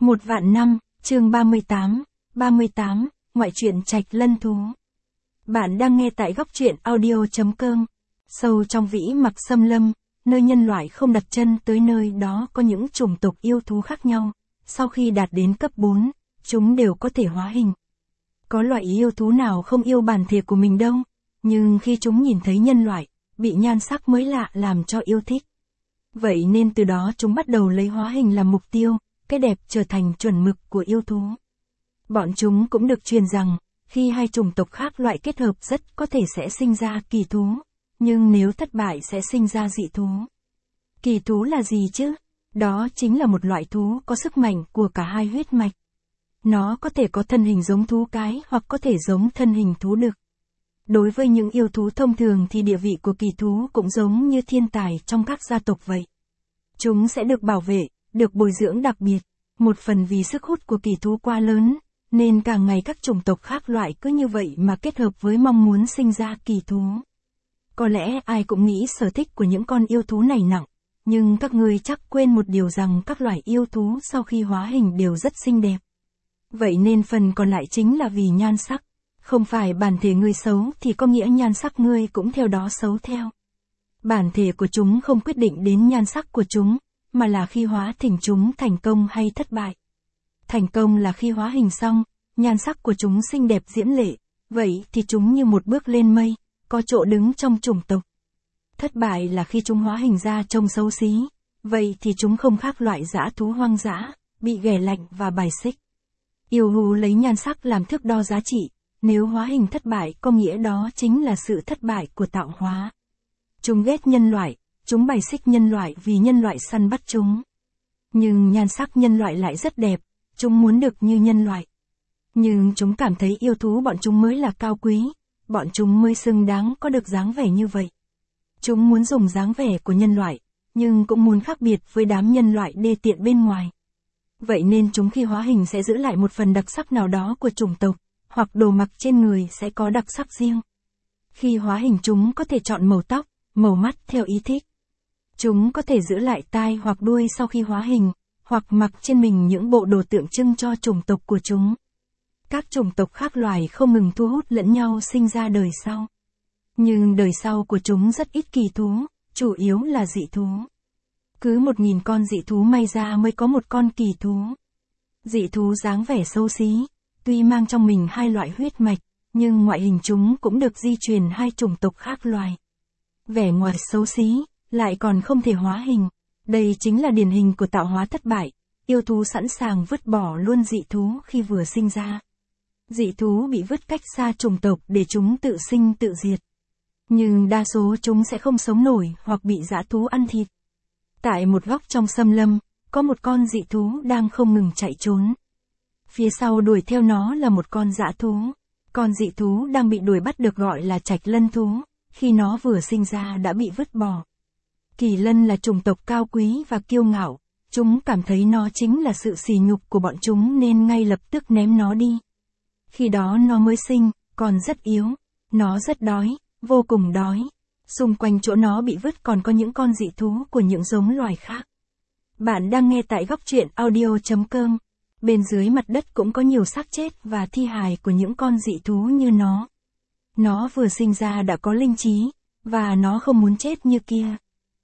Một vạn năm, chương 38, ngoại truyện Trạch Lân Thú. Bạn đang nghe tại góc truyện audio.com. Sâu trong vĩ mặc xâm lâm, nơi nhân loại không đặt chân tới nơi đó có những chủng tộc yêu thú khác nhau. Sau khi đạt đến cấp 4, chúng đều có thể hóa hình. Có loại yêu thú nào không yêu bản thể của mình đâu, nhưng khi chúng nhìn thấy nhân loại, bị nhan sắc mới lạ làm cho yêu thích. Vậy nên từ đó chúng bắt đầu lấy hóa hình làm mục tiêu, cái đẹp trở thành chuẩn mực của yêu thú. Bọn chúng cũng được truyền rằng, khi hai chủng tộc khác loại kết hợp rất có thể sẽ sinh ra kỳ thú, nhưng nếu thất bại sẽ sinh ra dị thú. Kỳ thú là gì chứ? Đó chính là một loại thú có sức mạnh của cả hai huyết mạch. Nó có thể có thân hình giống thú cái hoặc có thể giống thân hình thú đực. Đối với những yêu thú thông thường thì địa vị của kỳ thú cũng giống như thiên tài trong các gia tộc vậy. Chúng sẽ được bảo vệ, được bồi dưỡng đặc biệt, một phần vì sức hút của kỳ thú quá lớn, nên càng ngày các chủng tộc khác loại cứ như vậy mà kết hợp với mong muốn sinh ra kỳ thú. Có lẽ ai cũng nghĩ sở thích của những con yêu thú này nặng, nhưng các ngươi chắc quên một điều rằng các loài yêu thú sau khi hóa hình đều rất xinh đẹp. Vậy nên phần còn lại chính là vì nhan sắc. Không phải bản thể ngươi xấu thì có nghĩa nhan sắc ngươi cũng theo đó xấu theo. Bản thể của chúng không quyết định đến nhan sắc của chúng, mà là khi hóa hình chúng thành công hay thất bại. Thành công là khi hóa hình xong, nhan sắc của chúng xinh đẹp diễm lệ, vậy thì chúng như một bước lên mây, có chỗ đứng trong chủng tộc. Thất bại là khi chúng hóa hình ra trông xấu xí, vậy thì chúng không khác loại dã thú hoang dã, bị ghẻ lạnh và bài xích. Yêu thú lấy nhan sắc làm thước đo giá trị, nếu hóa hình thất bại có nghĩa đó chính là sự thất bại của tạo hóa. Chúng ghét nhân loại, chúng bài xích nhân loại vì nhân loại săn bắt chúng. Nhưng nhan sắc nhân loại lại rất đẹp, chúng muốn được như nhân loại. Nhưng chúng cảm thấy yêu thú bọn chúng mới là cao quý, bọn chúng mới xứng đáng có được dáng vẻ như vậy. Chúng muốn dùng dáng vẻ của nhân loại, nhưng cũng muốn khác biệt với đám nhân loại đê tiện bên ngoài. Vậy nên chúng khi hóa hình sẽ giữ lại một phần đặc sắc nào đó của chủng tộc, hoặc đồ mặc trên người sẽ có đặc sắc riêng. Khi hóa hình chúng có thể chọn màu tóc, màu mắt theo ý thích. Chúng có thể giữ lại tai hoặc đuôi sau khi hóa hình, hoặc mặc trên mình những bộ đồ tượng trưng cho chủng tộc của chúng. Các chủng tộc khác loài không ngừng thu hút lẫn nhau sinh ra đời sau. Nhưng đời sau của chúng rất ít kỳ thú, chủ yếu là dị thú. Cứ 1000 con dị thú may ra mới có một con kỳ thú. Dị thú dáng vẻ xấu xí, tuy mang trong mình hai loại huyết mạch, nhưng ngoại hình chúng cũng được di truyền hai chủng tộc khác loài. Vẻ ngoài xấu xí, lại còn không thể hóa hình. Đây chính là điển hình của tạo hóa thất bại. Yêu thú sẵn sàng vứt bỏ luôn dị thú khi vừa sinh ra. Dị thú bị vứt cách xa chủng tộc để chúng tự sinh tự diệt. Nhưng đa số chúng sẽ không sống nổi hoặc bị dã thú ăn thịt. Tại một góc trong xâm lâm, có một con dị thú đang không ngừng chạy trốn. Phía sau đuổi theo nó là một con dã thú. Con dị thú đang bị đuổi bắt được gọi là Trạch Lân Thú, khi nó vừa sinh ra đã bị vứt bỏ. Kỳ lân là chủng tộc cao quý và kiêu ngạo, chúng cảm thấy nó chính là sự sỉ nhục của bọn chúng nên ngay lập tức ném nó đi. Khi đó nó mới sinh, còn rất yếu, nó rất đói, vô cùng đói. Xung quanh chỗ nó bị vứt còn có những con dị thú của những giống loài khác. Bạn đang nghe tại góc truyện audio.com. Bên dưới mặt đất cũng có nhiều xác chết và thi hài của những con dị thú như nó. Nó vừa sinh ra đã có linh trí, và nó không muốn chết như kia.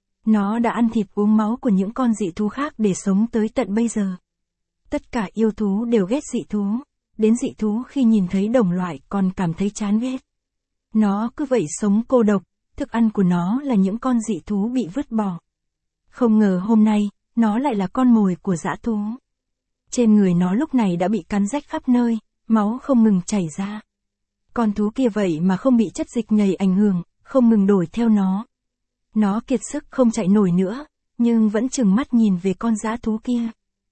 Nó đã ăn thịt uống máu của những con dị thú khác để sống tới tận bây giờ. Tất cả yêu thú đều ghét dị thú, đến dị thú khi nhìn thấy đồng loại còn cảm thấy chán ghét. Nó cứ vậy sống cô độc, thức ăn của nó là những con dị thú bị vứt bỏ. Không ngờ hôm nay, nó lại là con mồi của dã thú. Trên người nó lúc này đã bị cắn rách khắp nơi, máu không ngừng chảy ra. Con thú kia vậy mà không bị chất dịch nhầy ảnh hưởng, không ngừng đuổi theo nó. Nó kiệt sức không chạy nổi nữa, nhưng vẫn trừng mắt nhìn về con dã thú kia.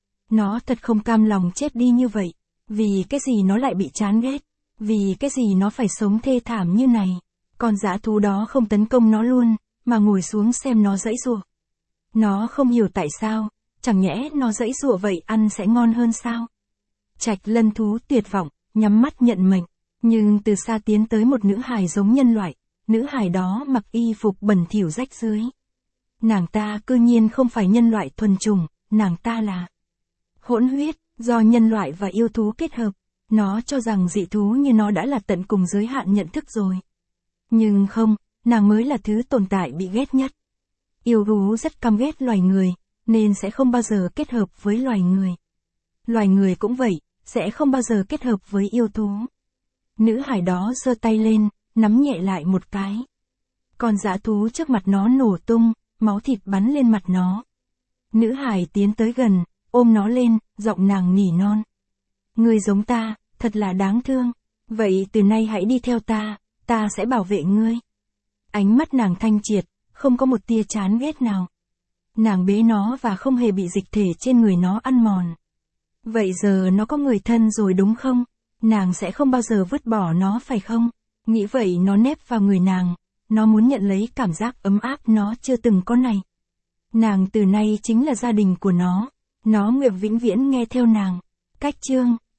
Nó thật không cam lòng chết đi như vậy, vì cái gì nó lại bị chán ghét, vì cái gì nó phải sống thê thảm như này. Con dã thú đó không tấn công nó luôn, mà ngồi xuống xem nó giãy giụa. Nó không hiểu tại sao, chẳng nhẽ nó giãy giụa vậy ăn sẽ ngon hơn sao? Trạch Lân Thú tuyệt vọng, nhắm mắt nhận mệnh, nhưng từ xa tiến tới một nữ hài giống nhân loại, nữ hài đó mặc y phục bẩn thỉu rách rưới. Nàng ta cư nhiên không phải nhân loại thuần chủng, nàng ta là hỗn huyết, Do nhân loại và yêu thú kết hợp, nó cho rằng dị thú như nó đã là tận cùng giới hạn nhận thức rồi. Nhưng không, nàng mới là thứ tồn tại bị ghét nhất. Yêu thú rất căm ghét loài người, nên sẽ không bao giờ kết hợp với loài người. Loài người cũng vậy, sẽ không bao giờ kết hợp với yêu thú. Nữ hải đó giơ tay lên, nắm nhẹ lại một cái. Con dã thú trước mặt nó nổ tung, máu thịt bắn lên mặt nó. Nữ hải tiến tới gần, ôm nó lên, giọng nàng nỉ non. Ngươi giống ta, thật là đáng thương. Vậy từ nay hãy đi theo ta sẽ bảo vệ ngươi. Ánh mắt nàng thanh triệt, không có một tia chán ghét nào. Nàng bế nó và không hề bị dịch thể trên người nó ăn mòn. Vậy giờ nó có người thân rồi đúng không? Nàng sẽ không bao giờ vứt bỏ nó phải không? Nghĩ vậy nó nép vào người nàng. Nó muốn nhận lấy cảm giác ấm áp nó chưa từng có này. Nàng từ nay chính là gia đình của nó. Nó nguyện vĩnh viễn nghe theo nàng. Cách chương